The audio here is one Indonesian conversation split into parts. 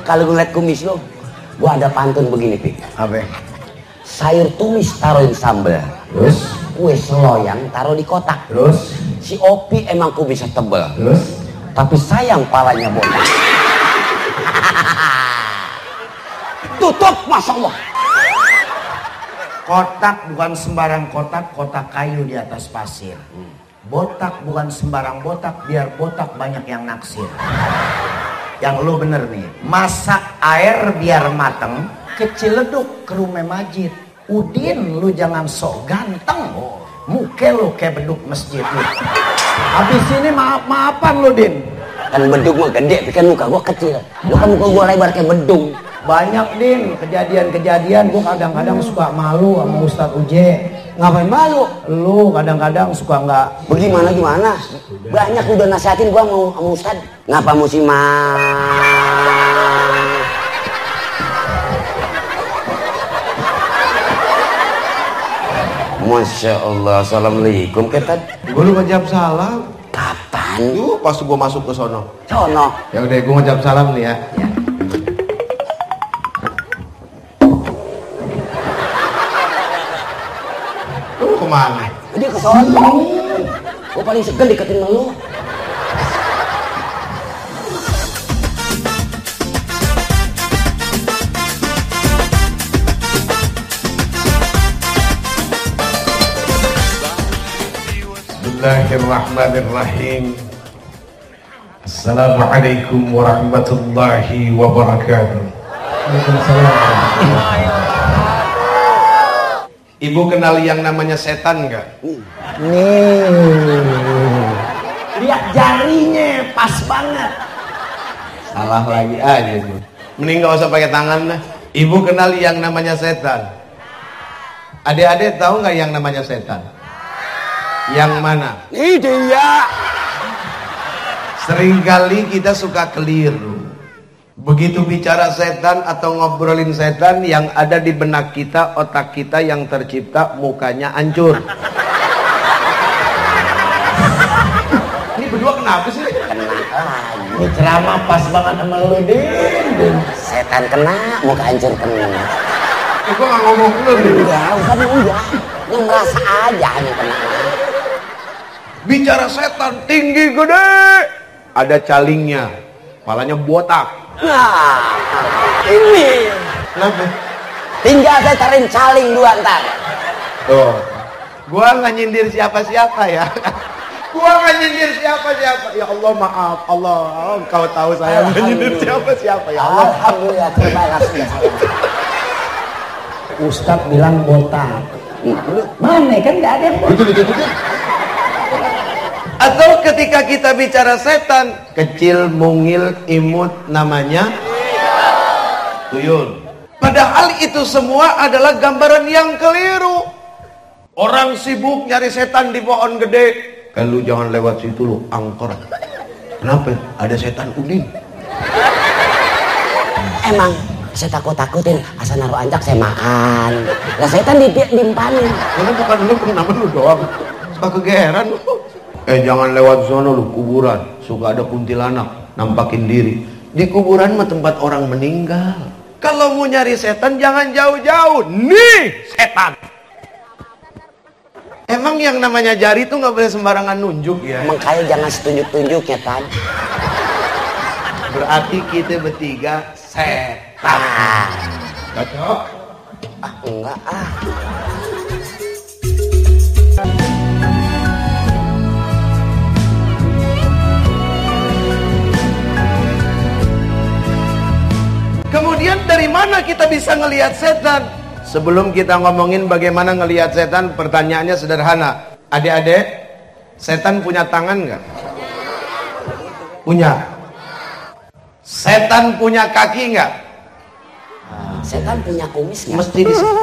kalau ngeliat kumis lo, gua ada pantun begini, Pi. Apa? Sayur tumis taruhin sambal. Terus? Kue seloyang taruh di kotak. Terus? Si Opi emang kumisnya tebel. Terus? Tapi sayang palanya botak. Tutup, Masya Allah. Kotak bukan sembarang kotak, kotak kayu di atas pasir. Botak bukan sembarang botak, biar botak banyak yang naksir. Yang lu bener nih, masak air biar mateng, keciledug ke rumah majid. Udin lu jangan sok ganteng, muka lu kayak beduk masjid lu. Habis ini maaf-maafan lu, Din. Kan beduk gua gede, kan muka gua kecil. Lu kan muka gua lebar kayak bedung. Banyak, Din, kejadian-kejadian gua kadang-kadang suka malu sama Ustadz Uje. Ngapain malu? Lu kadang-kadang suka nggak Gimana? Banyak udah nasihatin gua mau sama Ustadz. Ngapa mesti Masya Allah, assalamualaikum Ketan. Gua lu ngejawab salam. Kapan? Tuh pas gua masuk ke sono. Sono. Ya udah, gua ngejawab salam nih ya. Lu kemana? Dia ke sono. Gua paling segel deketin lu. Bismillahirrahmanirrahim. Assalamualaikum warahmatullahi wabarakatuh. Ibu kenal yang namanya setan nggak? Nih. Lihat jarinya pas banget. Salah lagi aja nih. Mending nggak usah pakai tangan lah. Ibu kenal yang namanya setan. Adik-adik tahu nggak yang namanya setan? Yang mana? Ini dia. Seringkali kita suka keliru. Begitu bicara setan atau ngobrolin setan, yang ada di benak kita, otak kita yang tercipta, mukanya hancur. Ini berdua kenapa sih? Ini ceramah pas banget sama lu, Din. Setan kena, muka hancur kena. Gue gak ngomong lu nih. Udah. Yang merasa aja yang kena. Bicara setan tinggi gede, ada calingnya, kepalanya botak. Nah, ini. Kenapa? Tinggal saya tarik caling dua ntar. Tuh, gua nggak nyindir siapa-siapa ya. Gua nggak nyindir siapa-siapa. Ya Allah, maaf, Allah, kau tahu saya nggak nyindir siapa-siapa ya Allah. Alhamdulillah, terima kasih. Ustadz bilang botak. Mana kan nggak ada yang botak. Atau ketika kita bicara setan, kecil, mungil, imut, namanya tuyul. Padahal itu semua adalah gambaran yang keliru. Orang sibuk nyari setan di pohon gede. Lu jangan lewat situ lu, angker. Kenapa? Ada setan Udin. Emang saya takut-takutin, asal naruh anjak saya makan. Lah setan dimpanin. Karena bukan lu, kenapa lu doang? Suka kegeeran lu. Jangan lewat sono lu, kuburan. Suka ada kuntilanak, nampakin diri. Di kuburan mah tempat orang meninggal. Kalau mau nyari setan jangan jauh-jauh. Nih setan. Emang yang namanya jari tuh nggak boleh sembarangan nunjuk ya? Makanya jangan setunjuk-tunjuknya, Tan. Berarti kita bertiga setan. Cocok? Enggak ah. Kemudian dari mana kita bisa ngelihat setan? Sebelum kita ngomongin bagaimana ngelihat setan, pertanyaannya sederhana. Adik-adik, setan punya tangan nggak? Punya. Setan punya kaki nggak? Setan punya kumis nggak? Mesti di sini.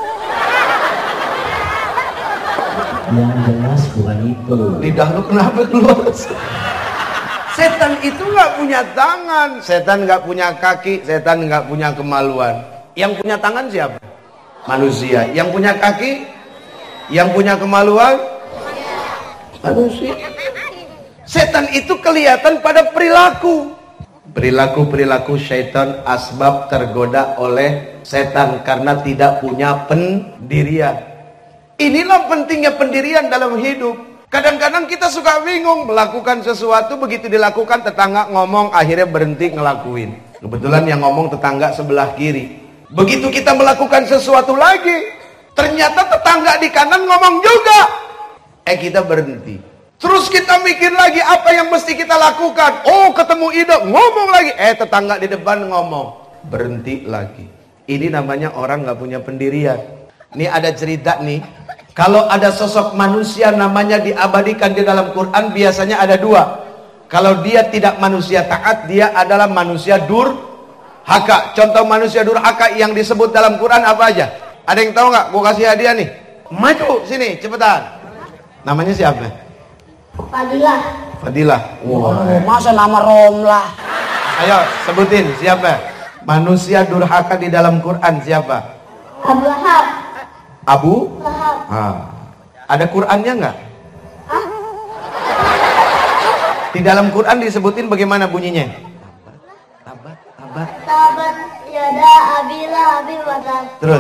Yang jelas bukan itu. Lidah lu kenapa keluar? Setan itu nggak punya tangan, setan nggak punya kaki, setan nggak punya kemaluan. Yang punya tangan siapa? Manusia. Yang punya kaki, yang punya kemaluan, manusia. Setan itu kelihatan pada perilaku. Perilaku-perilaku syaitan asbab tergoda oleh setan karena tidak punya pendirian. Inilah pentingnya pendirian dalam hidup. Kadang-kadang kita suka bingung melakukan sesuatu, begitu dilakukan tetangga ngomong, akhirnya berhenti ngelakuin. Kebetulan yang ngomong tetangga sebelah kiri. Begitu kita melakukan sesuatu lagi, ternyata tetangga di kanan ngomong juga. Kita berhenti. Terus kita mikir lagi apa yang mesti kita lakukan. Oh, ketemu ide, ngomong lagi. Tetangga di depan ngomong. Berhenti lagi. Ini namanya orang gak punya pendirian. Ini ada cerita nih. Kalau ada sosok manusia namanya diabadikan di dalam Quran, biasanya ada dua. Kalau dia tidak manusia taat, dia adalah manusia durhaka. Contoh manusia durhaka yang disebut dalam Quran apa aja? Ada yang tahu nggak? Gue kasih hadiah nih. Maju sini, cepetan. Namanya siapa? Fadilah. Fadilah. Wow. Masa nama Romlah? Ayo sebutin siapa? Manusia durhaka di dalam Quran siapa? Abu Lahab. Abu? Lahab. Ada Qurannya nggak? Di dalam Quran disebutin bagaimana bunyinya? Tabat yada abi lahabin wa tab. Terus?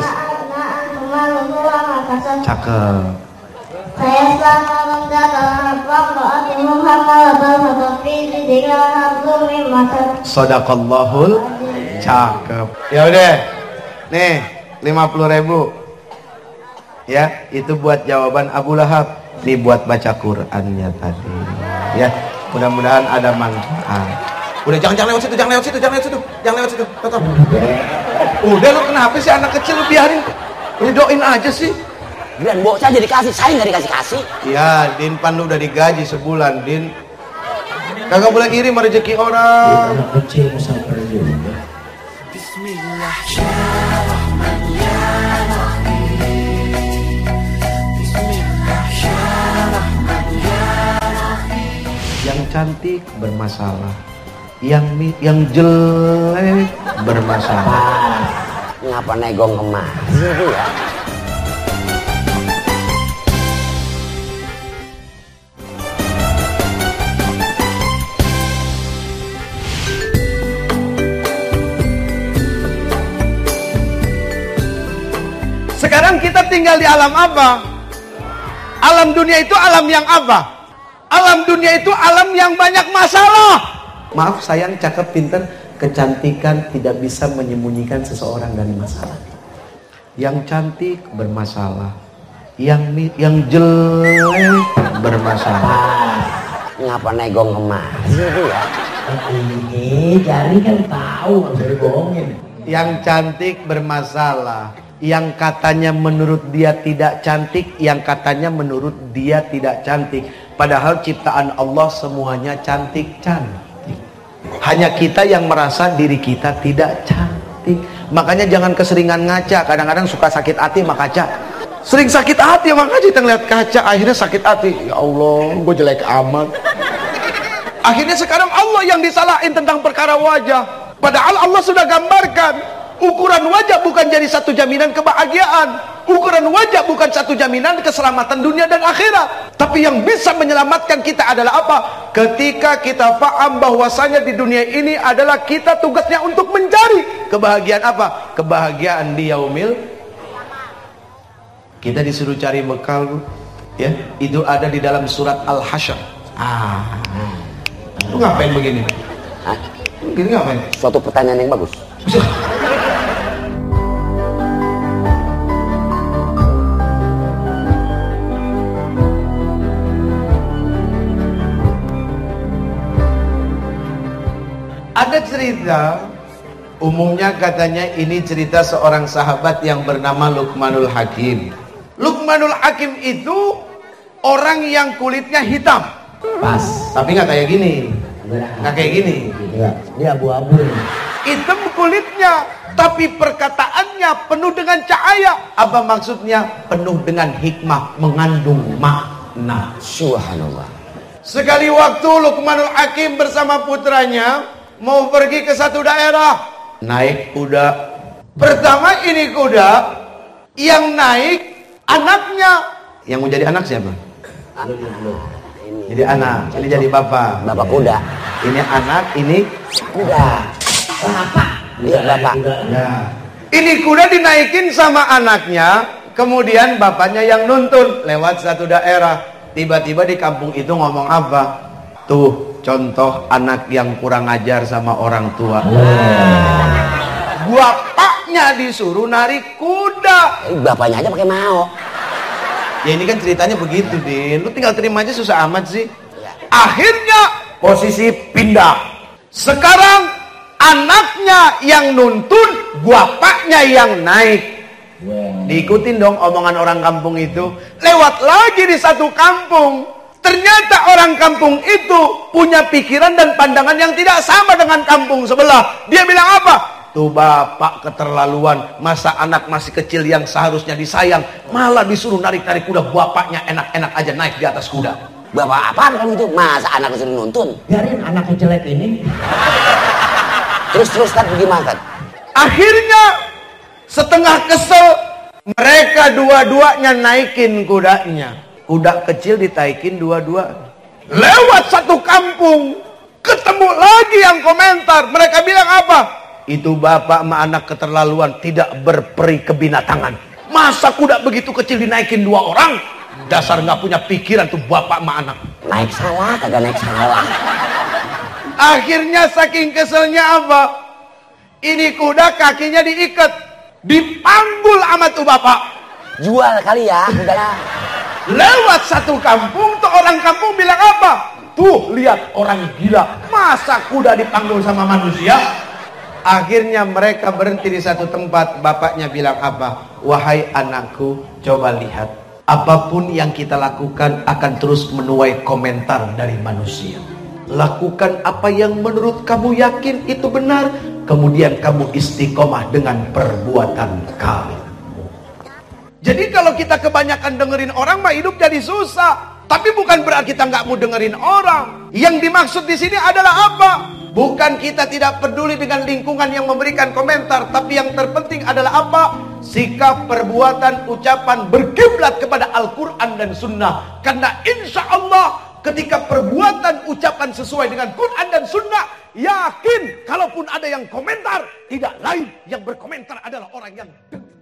Cakep. Saya selama mendalam Waqa'ati Muhammad Al-Fatafili Dengan Abdulmi Masad. Sadaqallahul cakep. Ya udah. Nih 50.000. Ya, itu buat jawaban Abu Lahab. Ini buat baca Qur'annya tadi. Ya, mudah-mudahan ada manfaat. Udah jangan lewat situ, jangan lewat situ, jangan lewat situ. Jangan lewat situ. Tetap. Udah lu kenapa sih anak kecil lu biarin? Ridoin aja sih. Dan bocah jadi kasih, saya nggak dikasih-kasih. Ya, Din Pan lu udah digaji sebulan, Din. Kagak boleh iri sama rezeki orang. Anak kecil musafir juga. Yang cantik bermasalah, yang jelek bermasalah. Ngapa negong emas itu ya? Sekarang kita tinggal di alam apa? Alam dunia itu alam yang apa? Alam dunia itu alam yang banyak masalah. Maaf sayang, cakep, pinter, kecantikan tidak bisa menyembunyikan seseorang dari masalah. Yang cantik bermasalah, yang jelek bermasalah. Ngapa negong emas itu ya? Ini cari kan tahu, nggak bisa dibohongin. Yang cantik bermasalah, yang katanya menurut dia tidak cantik, yang katanya menurut dia tidak cantik. Padahal ciptaan Allah semuanya cantik-cantik. Hanya kita yang merasa diri kita tidak cantik. Makanya jangan keseringan ngaca. Kadang-kadang suka sakit hati sama kaca. Sering sakit hati sama kaca, kita ngeliat kaca akhirnya sakit hati. Ya Allah, gue jelek amat. Akhirnya sekarang Allah yang disalahin tentang perkara wajah. Padahal Allah sudah gambarkan. Ukuran wajah bukan jadi satu jaminan kebahagiaan. Ukuran wajah bukan satu jaminan keselamatan dunia dan akhirat. Tapi yang bisa menyelamatkan kita adalah apa? Ketika kita paham bahwasanya di dunia ini adalah kita tugasnya untuk mencari kebahagiaan apa? Kebahagiaan di yaumil. Kita disuruh cari bekal, ya. Itu ada di dalam surat Al-Hasyr. Lu ngapain begini? Hah? Begini ngapain? Suatu pertanyaan yang bagus. Ada cerita, umumnya katanya ini cerita seorang sahabat yang bernama Luqmanul Hakim. Luqmanul Hakim itu orang yang kulitnya hitam. Pas. Tapi nggak kayak gini. Nggak kayak gini. Enggak, dia abu-abu. Hitam kulitnya, tapi perkataannya penuh dengan cahaya. Apa maksudnya? Penuh dengan hikmah, mengandung makna. Subhanallah. Sekali waktu Luqmanul Hakim bersama putranya mau pergi ke satu daerah, naik kuda. Pertama ini kuda, yang naik anaknya. Yang mau jadi anak siapa? Jadi anak, ini jadi bapak. Bapak kuda. Ini anak, ini Kuda. Bapak. Iya bapak. Ya. Ini kuda dinaikin sama anaknya, kemudian bapaknya yang nuntun lewat satu daerah. Tiba-tiba di kampung itu ngomong apa? Tuh contoh anak yang kurang ajar sama orang tua. Bapaknya disuruh narik kuda. Bapaknya aja pakai mau. Ya ini kan ceritanya begitu, Din. Lu tinggal terima aja, susah amat sih. Akhirnya posisi pindah. Sekarang anaknya yang nuntun, bapaknya yang naik. Diikutin dong omongan orang kampung itu. Lewat lagi di satu kampung. Ternyata orang kampung itu punya pikiran dan pandangan yang tidak sama dengan kampung sebelah. Dia bilang apa? Tuh bapak keterlaluan. Masa anak masih kecil yang seharusnya disayang malah disuruh narik-narik kuda. Bapaknya enak-enak aja naik di atas kuda. Bapak apaan kamu itu? Masa anak disuruh nuntun? Biarin anaknya jelek ini. Terus kan gimana kan? Akhirnya setengah kesel, mereka dua-duanya naikin kudanya. Kuda kecil ditaikin dua-dua. Lewat satu kampung, ketemu lagi yang komentar. Mereka bilang apa? Itu bapak sama anak keterlaluan, tidak berperi kebinatangan. Masa kuda begitu kecil dinaikin dua orang? Dasar nggak punya pikiran tuh bapak sama anak. Naik salah, kagak naik salah. Akhirnya saking keselnya apa? Ini kuda kakinya diikat, dipanggul sama tuh bapak. Jual kali ya kudanya. Lewat satu kampung, tuh orang kampung bilang apa? Tuh lihat orang gila, masa kuda dipanggul sama manusia? Akhirnya mereka berhenti di satu tempat. Bapaknya bilang apa? Wahai anakku, coba lihat, apapun yang kita lakukan akan terus menuai komentar dari manusia. Lakukan apa yang menurut kamu yakin itu benar, kemudian kamu istiqomah dengan perbuatan kamu. Jadi kalau kita kebanyakan dengerin orang mah hidup jadi susah. Tapi bukan berarti kita nggak mau dengerin orang. Yang dimaksud di sini adalah apa? Bukan kita tidak peduli dengan lingkungan yang memberikan komentar, tapi yang terpenting adalah apa? Sikap, perbuatan, ucapan berkiblat kepada Al-Quran dan Sunnah. Karena insya Allah ketika perbuatan, ucapan sesuai dengan Quran dan Sunnah, yakin kalaupun ada yang komentar, tidak lain yang berkomentar adalah orang yang